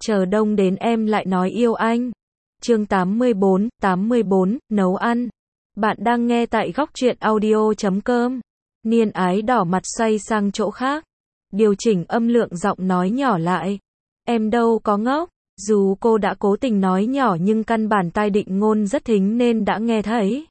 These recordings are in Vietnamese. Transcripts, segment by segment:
chờ đông đến em lại nói yêu anh. Chương 84, nấu ăn. Bạn đang nghe tại góc truyện audio.com. Niên ái đỏ mặt xoay sang chỗ khác. Điều chỉnh âm lượng giọng nói nhỏ lại. Em đâu có ngốc. Dù cô đã cố tình nói nhỏ nhưng căn bản tai Định Ngôn rất thính nên đã nghe thấy.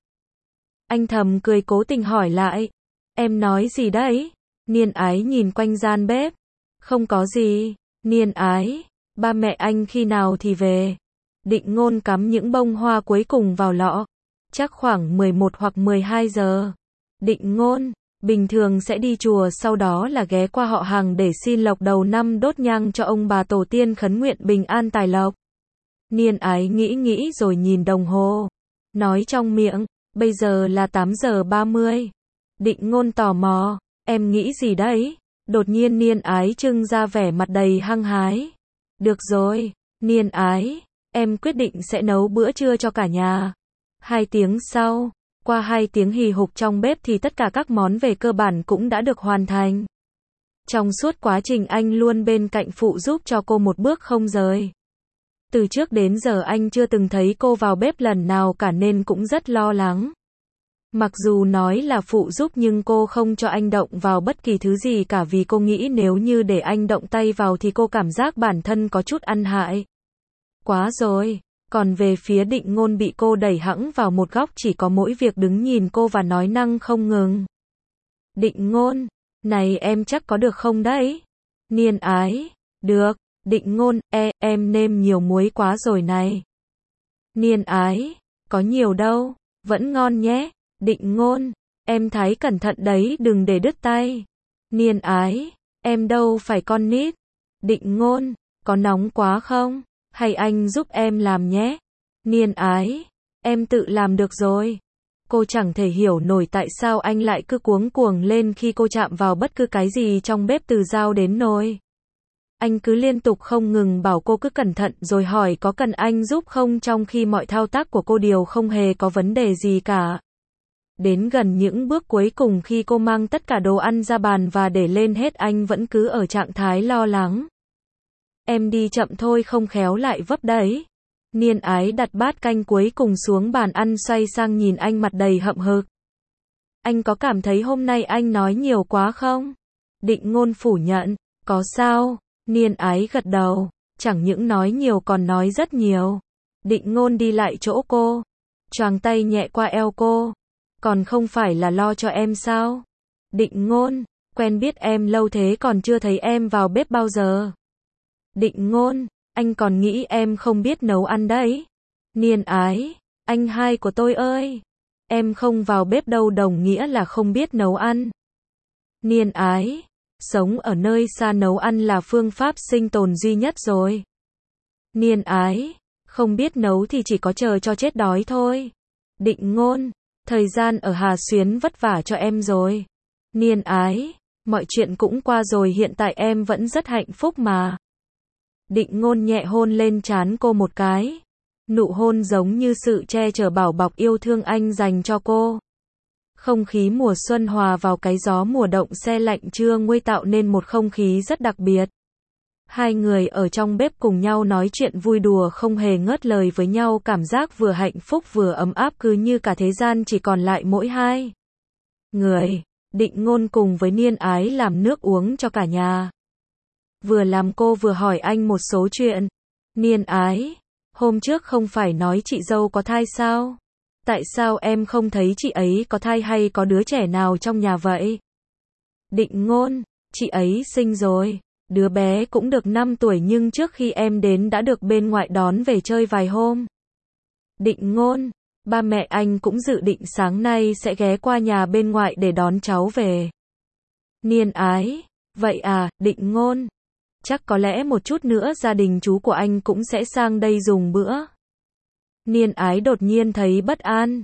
Anh thầm cười cố tình hỏi lại. Em nói gì đấy? Niên ái nhìn quanh gian bếp. Không có gì. Niên ái, ba mẹ anh khi nào thì về? Định Ngôn cắm những bông hoa cuối cùng vào lọ. Chắc khoảng 11 hoặc 12 giờ. Định Ngôn, bình thường sẽ đi chùa sau đó là ghé qua họ Hàng để xin lộc đầu năm đốt nhang cho ông bà tổ tiên khấn nguyện bình an tài lộc. Niên ái nghĩ rồi nhìn đồng hồ. Nói trong miệng, bây giờ là 8 giờ 30. Định Ngôn tò mò, em nghĩ gì đấy? Đột nhiên Niên ái trưng ra vẻ mặt đầy hăng hái. Được rồi, Niên ái, em quyết định sẽ nấu bữa trưa cho cả nhà. 2 tiếng sau, qua 2 tiếng hì hục trong bếp thì tất cả các món về cơ bản cũng đã được hoàn thành. Trong suốt quá trình anh luôn bên cạnh phụ giúp cho cô một bước không rời. Từ trước đến giờ anh chưa từng thấy cô vào bếp lần nào cả nên cũng rất lo lắng. Mặc dù nói là phụ giúp nhưng cô không cho anh động vào bất kỳ thứ gì cả vì cô nghĩ nếu như để anh động tay vào thì cô cảm giác bản thân có chút ăn hại. Quá rồi, còn về phía Định Ngôn bị cô đẩy hẵng vào một góc chỉ có mỗi việc đứng nhìn cô và nói năng không ngừng. Định Ngôn, này em chắc có được không đấy? Niên ái, được. Định Ngôn, em nêm nhiều muối quá rồi này. Niên ái, có nhiều đâu, vẫn ngon nhé. Định Ngôn, em thái cẩn thận đấy đừng để đứt tay. Niên ái, em đâu phải con nít. Định Ngôn, có nóng quá không? Hay anh giúp em làm nhé. Niên ái, em tự làm được rồi. Cô chẳng thể hiểu nổi tại sao anh lại cứ cuống cuồng lên khi cô chạm vào bất cứ cái gì trong bếp từ dao đến nồi. Anh cứ liên tục không ngừng bảo cô cứ cẩn thận rồi hỏi có cần anh giúp không trong khi mọi thao tác của cô đều không hề có vấn đề gì cả. Đến gần những bước cuối cùng khi cô mang tất cả đồ ăn ra bàn và để lên hết anh vẫn cứ ở trạng thái lo lắng. Em đi chậm thôi không khéo lại vấp đấy. Niên ái đặt bát canh cuối cùng xuống bàn ăn xoay sang nhìn anh mặt đầy hậm hực. Anh có cảm thấy hôm nay anh nói nhiều quá không? Định Ngôn phủ nhận. Có sao? Niên ái gật đầu. Chẳng những nói nhiều còn nói rất nhiều. Định Ngôn đi lại chỗ cô. Choàng tay nhẹ qua eo cô. Còn không phải là lo cho em sao? Định Ngôn, quen biết em lâu thế còn chưa thấy em vào bếp bao giờ. Định Ngôn, anh còn nghĩ em không biết nấu ăn đấy. Niên ái, anh hai của tôi ơi. Em không vào bếp đâu đồng nghĩa là không biết nấu ăn. Niên ái, sống ở nơi xa nấu ăn là phương pháp sinh tồn duy nhất rồi. Niên ái, không biết nấu thì chỉ có chờ cho chết đói thôi. Định Ngôn, thời gian ở Hà Xuyến vất vả cho em rồi. Niên ái, mọi chuyện cũng qua rồi hiện tại em vẫn rất hạnh phúc mà. Định Ngôn nhẹ hôn lên trán cô một cái. Nụ hôn giống như sự che chở bảo bọc yêu thương anh dành cho cô. Không khí mùa xuân hòa vào cái gió mùa động se lạnh trưa nguôi tạo nên một không khí rất đặc biệt. Hai người ở trong bếp cùng nhau nói chuyện vui đùa không hề ngớt lời với nhau cảm giác vừa hạnh phúc vừa ấm áp cứ như cả thế gian chỉ còn lại mỗi hai người. Định Ngôn cùng với Niên ái làm nước uống cho cả nhà. Vừa làm cô vừa hỏi anh một số chuyện. Niên ái, hôm trước không phải nói chị dâu có thai sao? Tại sao em không thấy chị ấy có thai hay có đứa trẻ nào trong nhà vậy? Định Ngôn, chị ấy sinh rồi. Đứa bé cũng được 5 tuổi nhưng trước khi em đến đã được bên ngoại đón về chơi vài hôm. Định Ngôn, ba mẹ anh cũng dự định sáng nay sẽ ghé qua nhà bên ngoại để đón cháu về. Niên ái, vậy à, Định Ngôn. Chắc có lẽ một chút nữa gia đình chú của anh cũng sẽ sang đây dùng bữa. Niên ái đột nhiên thấy bất an.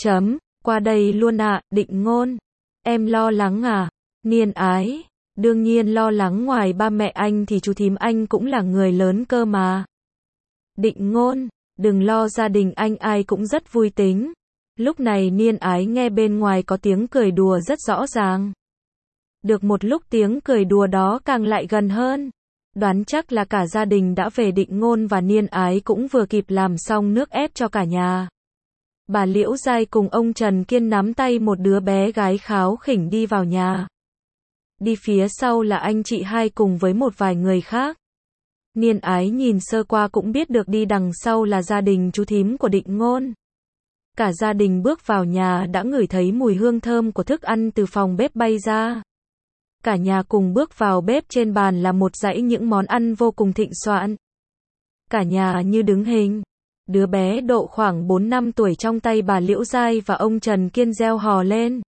Qua đây luôn à, Định Ngôn. Em lo lắng à? Niên ái, đương nhiên lo lắng ngoài ba mẹ anh thì chú thím anh cũng là người lớn cơ mà. Định Ngôn, đừng lo gia đình anh ai cũng rất vui tính. Lúc này Niên ái nghe bên ngoài có tiếng cười đùa rất rõ ràng. Được một lúc tiếng cười đùa đó càng lại gần hơn. Đoán chắc là cả gia đình đã về. Định Ngôn và Niên Ái cũng vừa kịp làm xong nước ép cho cả nhà. Bà Liễu Giai cùng ông Trần Kiên nắm tay một đứa bé gái kháo khỉnh đi vào nhà. Đi phía sau là anh chị hai cùng với một vài người khác. Niên Ái nhìn sơ qua cũng biết được đi đằng sau là gia đình chú thím của Định Ngôn. Cả gia đình bước vào nhà đã ngửi thấy mùi hương thơm của thức ăn từ phòng bếp bay ra. Cả nhà cùng bước vào bếp, trên bàn là một dãy những món ăn vô cùng thịnh soạn. Cả nhà như đứng hình. Đứa bé độ khoảng 4-5 tuổi trong tay bà Liễu Giai và ông Trần Kiên reo hò lên.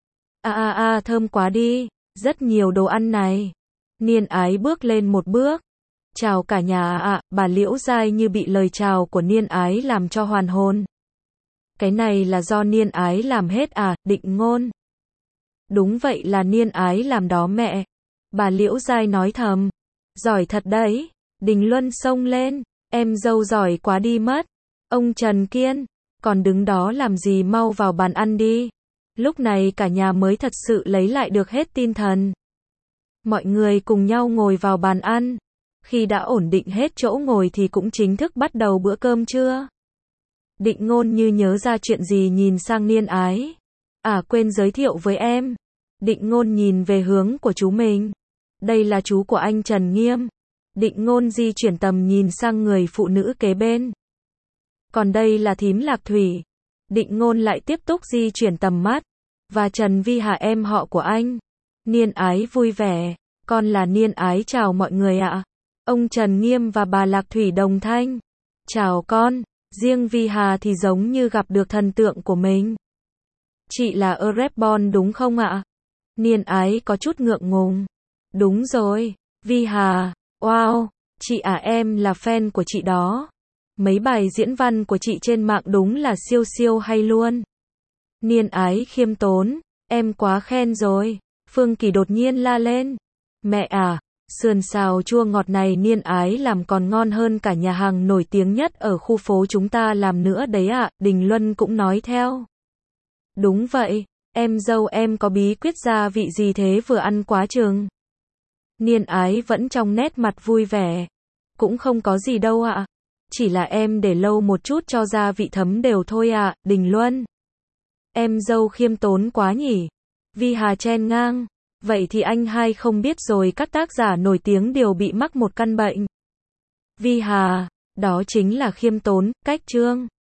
Thơm quá đi, rất nhiều đồ ăn này. Niên Ái bước lên một bước. Chào cả nhà ạ. Bà Liễu Giai như bị lời chào của Niên Ái làm cho hoàn hồn. Cái này là do Niên Ái làm hết à? Định Ngôn. Đúng vậy, là Niên Ái làm đó mẹ. Bà Liễu Giai nói thầm. Giỏi thật đấy. Đình Luân xông lên. Em dâu giỏi quá đi mất. Ông Trần Kiên, còn đứng đó làm gì, mau vào bàn ăn đi. Lúc này cả nhà mới thật sự lấy lại được hết tinh thần. Mọi người cùng nhau ngồi vào bàn ăn. Khi đã ổn định hết chỗ ngồi thì cũng chính thức bắt đầu bữa cơm trưa. Định Ngôn như nhớ ra chuyện gì nhìn sang Niên Ái. Quên giới thiệu với em. Định Ngôn nhìn về hướng của chú mình. Đây là chú của anh Trần Nghiêm. Định Ngôn di chuyển tầm nhìn sang người phụ nữ kế bên. Còn đây là thím Lạc Thủy. Định Ngôn lại tiếp tục di chuyển tầm mắt. Và Trần Vi Hà, em họ của anh. Niên Ái vui vẻ. Con là Niên Ái, chào mọi người ạ. Ông Trần Nghiêm và bà Lạc Thủy đồng thanh. Chào con. Riêng Vi Hà thì giống như gặp được thần tượng của mình. Chị là Erebon đúng không ạ? Niên Ái có chút ngượng ngùng. Đúng rồi. Vi Hà. Wow. Chị em là fan của chị đó. Mấy bài diễn văn của chị trên mạng đúng là siêu siêu hay luôn. Niên Ái khiêm tốn. Em quá khen rồi. Phương Kỳ đột nhiên la lên. Mẹ à, sườn xào chua ngọt này Niên Ái làm còn ngon hơn cả nhà hàng nổi tiếng nhất ở khu phố chúng ta làm nữa đấy ạ. Đình Luân cũng nói theo. Đúng vậy, em dâu em có bí quyết gia vị gì thế, vừa ăn quá chừng. Niên Ái vẫn trong nét mặt vui vẻ. Cũng không có gì đâu ạ. Chỉ là em để lâu một chút cho gia vị thấm đều thôi ạ. Đình Luân. Em dâu khiêm tốn quá nhỉ. Vi Hà chen ngang. Vậy thì anh hai không biết rồi, các tác giả nổi tiếng đều bị mắc một căn bệnh. Vi Hà, đó chính là khiêm tốn, cách chương.